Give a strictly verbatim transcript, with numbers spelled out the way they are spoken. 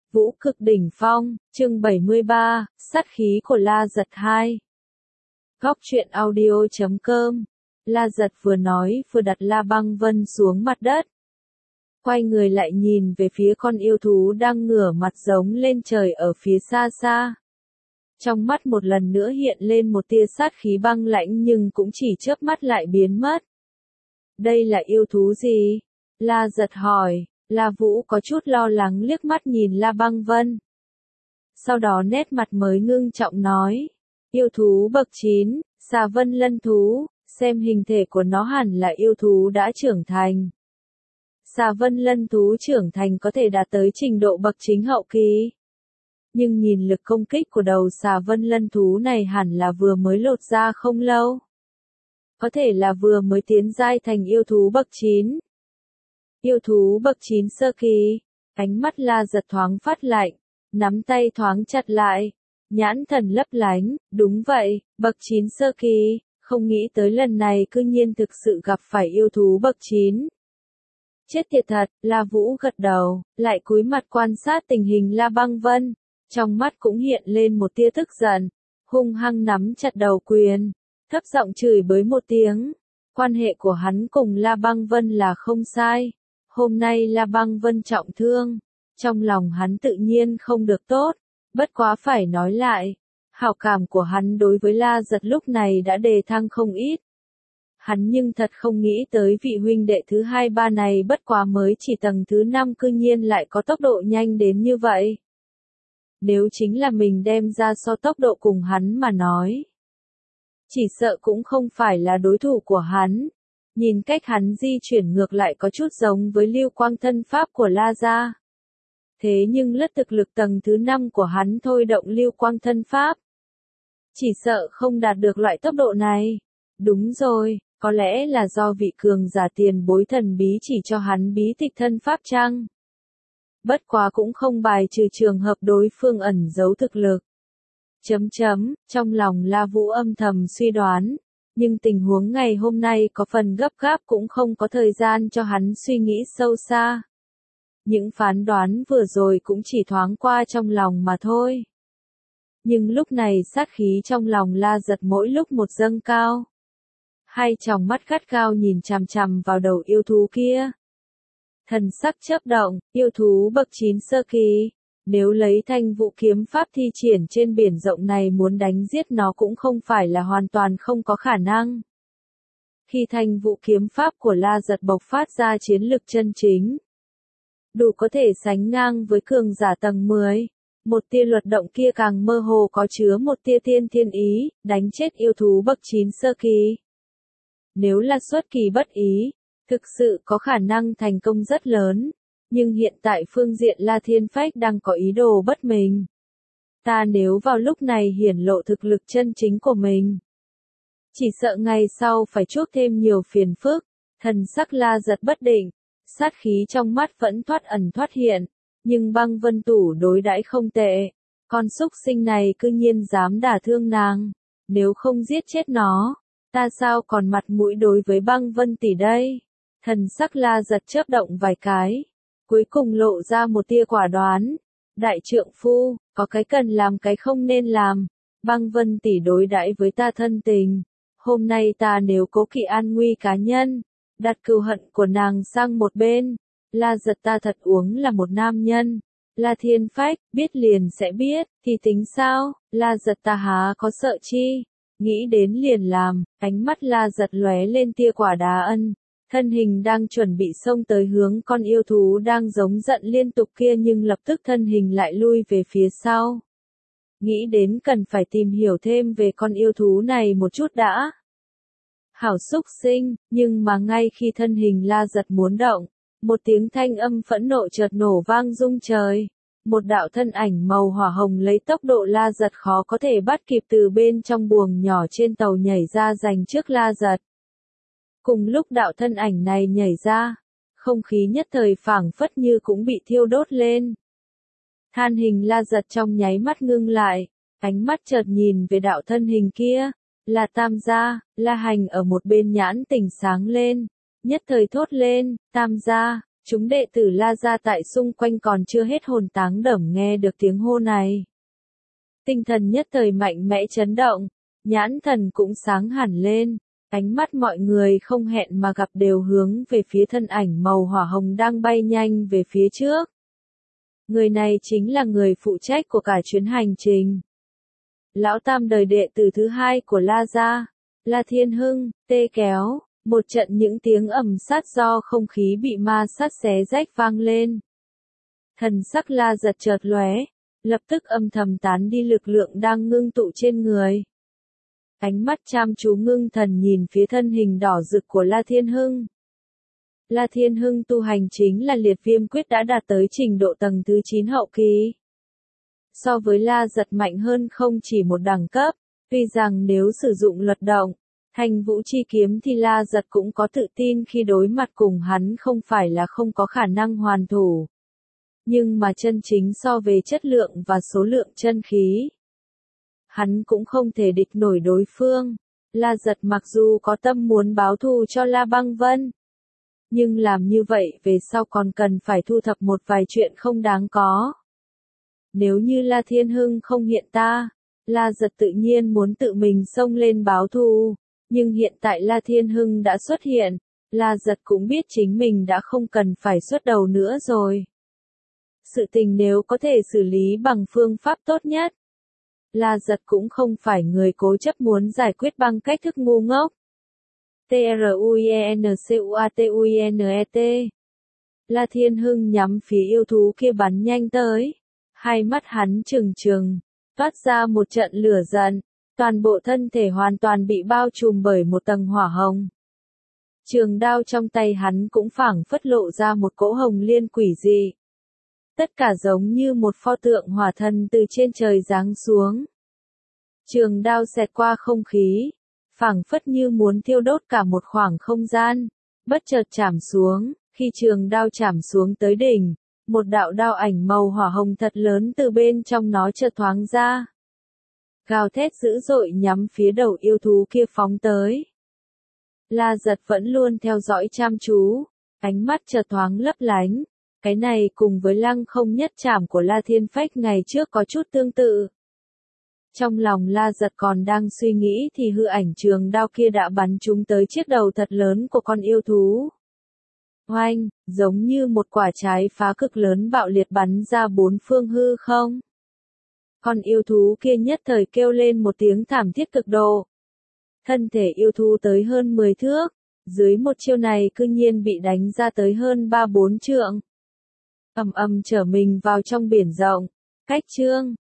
Vũ cực đỉnh phong, chương bảy mươi ba, sát khí của La Giật hai. Góc truyện audio chấm com. La Giật vừa nói vừa đặt La Băng Vân xuống mặt đất. Quay người lại nhìn về phía con yêu thú đang ngửa mặt giống lên trời ở phía xa xa. Trong mắt một lần nữa hiện lên một tia sát khí băng lãnh nhưng cũng chỉ chớp mắt lại biến mất. Đây là yêu thú gì? La Giật hỏi. La Vũ có chút lo lắng liếc mắt nhìn La Băng Vân. Sau đó nét mặt mới ngưng trọng nói. Yêu thú bậc chín, Xà Vân Lân thú, xem hình thể của nó hẳn là yêu thú đã trưởng thành. Xà Vân Lân thú trưởng thành có thể đạt tới trình độ bậc chính hậu kỳ. Nhưng nhìn lực công kích của đầu Xà Vân Lân thú này hẳn là vừa mới lột ra không lâu. Có thể là vừa mới tiến giai thành yêu thú bậc chín. Yêu thú bậc chín sơ kỳ, ánh mắt La Giật thoáng phát lạnh, nắm tay thoáng chặt lại, nhãn thần lấp lánh, đúng vậy, bậc chín sơ kỳ, không nghĩ tới lần này cư nhiên thực sự gặp phải yêu thú bậc chín. Chết tiệt thật, La Vũ gật đầu, lại cúi mặt quan sát tình hình La Băng Vân, trong mắt cũng hiện lên một tia tức giận, hung hăng nắm chặt đầu quyền, thấp giọng chửi bới một tiếng. Quan hệ của hắn cùng La Băng Vân là không sai. Hôm nay La Băng Vân trọng thương, trong lòng hắn tự nhiên không được tốt, bất quá phải nói lại, hảo cảm của hắn đối với La Giật lúc này đã đề thăng không ít. Hắn nhưng thật không nghĩ tới vị huynh đệ thứ hai ba này bất quá mới chỉ tầng thứ năm cư nhiên lại có tốc độ nhanh đến như vậy. Nếu chính là mình đem ra so tốc độ cùng hắn mà nói, chỉ sợ cũng không phải là đối thủ của hắn. Nhìn cách hắn di chuyển ngược lại có chút giống với lưu quang thân pháp của La Gia. Thế nhưng lất thực lực tầng thứ năm của hắn thôi động lưu quang thân pháp. Chỉ sợ không đạt được loại tốc độ này. Đúng rồi, có lẽ là do vị cường giả tiền bối thần bí chỉ cho hắn bí tịch thân pháp chăng? Bất quá cũng không bài trừ trường hợp đối phương ẩn giấu thực lực. Chấm chấm, trong lòng La Vũ âm thầm suy đoán. Nhưng tình huống ngày hôm nay có phần gấp gáp cũng không có thời gian cho hắn suy nghĩ sâu xa. Những phán đoán vừa rồi cũng chỉ thoáng qua trong lòng mà thôi. Nhưng lúc này sát khí trong lòng La Giật mỗi lúc một dâng cao. Hai tròng mắt gắt gao nhìn chằm chằm vào đầu yêu thú kia. Thần sắc chớp động, yêu thú bậc chín sơ kỳ. Nếu lấy thanh vũ kiếm pháp thi triển trên biển rộng này muốn đánh giết nó cũng không phải là hoàn toàn không có khả năng. Khi thanh vũ kiếm pháp của La Giật bộc phát ra chiến lực chân chính, đủ có thể sánh ngang với cường giả tầng mười, một tia luật động kia càng mơ hồ có chứa một tia tiên thiên ý, đánh chết yêu thú bậc chín sơ kỳ. Nếu là xuất kỳ bất ý, thực sự có khả năng thành công rất lớn. Nhưng hiện tại phương diện La Thiên Phách đang có ý đồ bất minh. Ta nếu vào lúc này hiển lộ thực lực chân chính của mình, chỉ sợ ngày sau phải chuốc thêm nhiều phiền phức. Thần sắc La Giật bất định, sát khí trong mắt vẫn thoát ẩn thoát hiện, nhưng Băng Vân Tủ đối đãi không tệ. Con súc sinh này cư nhiên dám đả thương nàng, nếu không giết chết nó, ta sao còn mặt mũi đối với Băng Vân tỷ đây? Thần sắc La Giật chớp động vài cái. Cuối cùng lộ ra một tia quả đoán. Đại trượng phu, có cái cần làm cái không nên làm. Băng Vân tỷ đối đãi với ta thân tình. Hôm nay ta nếu cố kỵ an nguy cá nhân, đặt cừu hận của nàng sang một bên. La Giật ta thật uống là một nam nhân. La Thiên Phách, biết liền sẽ biết, thì tính sao? La Giật ta há có sợ chi? Nghĩ đến liền làm, ánh mắt La Giật lóe lên tia quả đá ân. Thân hình đang chuẩn bị xông tới hướng con yêu thú đang giống giận liên tục kia nhưng lập tức thân hình lại lui về phía sau. Nghĩ đến cần phải tìm hiểu thêm về con yêu thú này một chút đã. Hảo xúc sinh, nhưng mà ngay khi thân hình La Giật muốn động, một tiếng thanh âm phẫn nộ chợt nổ vang rung trời. Một đạo thân ảnh màu hỏa hồng lấy tốc độ La Giật khó có thể bắt kịp từ bên trong buồng nhỏ trên tàu nhảy ra giành trước La Giật. Cùng lúc đạo thân ảnh này nhảy ra, không khí nhất thời phảng phất như cũng bị thiêu đốt lên. Than hình La Giật trong nháy mắt ngưng lại, ánh mắt chợt nhìn về đạo thân hình kia, là Tam gia. La Hành ở một bên nhãn tỉnh sáng lên, nhất thời thốt lên, Tam gia, Chúng đệ tử La Gia tại xung quanh còn chưa hết hồn táng đẩm nghe được tiếng hô này. Tinh thần nhất thời mạnh mẽ chấn động, nhãn thần cũng sáng hẳn lên, ánh mắt mọi người không hẹn mà gặp đều hướng về phía thân ảnh màu hỏa hồng đang bay nhanh về phía trước. Người này chính là người phụ trách của cả chuyến hành trình. Lão tam đời đệ tử thứ hai của La Gia, La Thiên Hưng, tê kéo, một trận những tiếng ầm sát do không khí bị ma sát xé rách vang lên. Thần sắc La Giật chợt lóe, lập tức âm thầm tán đi lực lượng đang ngưng tụ trên người. Ánh mắt chăm chú ngưng thần nhìn phía thân hình đỏ rực của La Thiên Hưng. La Thiên Hưng tu hành chính là liệt viêm quyết đã đạt tới trình độ tầng thứ chín hậu kỳ. So với La Giật mạnh hơn không chỉ một đẳng cấp, tuy rằng nếu sử dụng luật động, thành vũ chi kiếm thì La Giật cũng có tự tin khi đối mặt cùng hắn không phải là không có khả năng hoàn thủ. Nhưng mà chân chính so về chất lượng và số lượng chân khí, hắn cũng không thể địch nổi đối phương. La Giật mặc dù có tâm muốn báo thù cho La Băng Vân, nhưng làm như vậy về sau còn cần phải thu thập một vài chuyện không đáng có. Nếu như La Thiên Hưng không hiện ta, La Giật tự nhiên muốn tự mình xông lên báo thù, nhưng hiện tại La Thiên Hưng đã xuất hiện, La Giật cũng biết chính mình đã không cần phải xuất đầu nữa rồi. Sự tình nếu có thể xử lý bằng phương pháp tốt nhất, La Giật cũng không phải người cố chấp muốn giải quyết bằng cách thức ngu ngốc. T R U I N C U A T U I N E T. La Thiên Hưng nhắm phía yêu thú kia bắn nhanh tới. Hai mắt hắn trừng trừng, toát ra một trận lửa giận. Toàn bộ thân thể hoàn toàn bị bao trùm bởi một tầng hỏa hồng. Trường đao trong tay hắn cũng phảng phất lộ ra một cỗ hồng liên quỷ dị. Tất cả giống như một pho tượng hỏa thần từ trên trời giáng xuống. Trường đao xẹt qua không khí, phảng phất như muốn thiêu đốt cả một khoảng không gian, bất chợt chạm xuống. Khi trường đao chạm xuống tới đỉnh, một đạo đao ảnh màu hỏa hồng thật lớn từ bên trong nó chợt thoáng ra. Gào thét dữ dội nhắm phía đầu yêu thú kia phóng tới. La Giật vẫn luôn theo dõi chăm chú, ánh mắt chợt thoáng lấp lánh. Cái này cùng với lăng không nhất trảm của La Thiên Phách ngày trước có chút tương tự. Trong lòng La Giật còn đang suy nghĩ thì hư ảnh trường đao kia đã bắn trúng tới chiếc đầu thật lớn của con yêu thú. Oanh, giống như một quả trái phá cực lớn bạo liệt bắn ra bốn phương hư không. Con yêu thú kia nhất thời kêu lên một tiếng thảm thiết cực độ. Thân thể yêu thú tới hơn mười thước, dưới một chiêu này cư nhiên bị đánh ra tới hơn ba bốn trượng. Ầm ầm trở mình vào trong biển rộng, cách chương,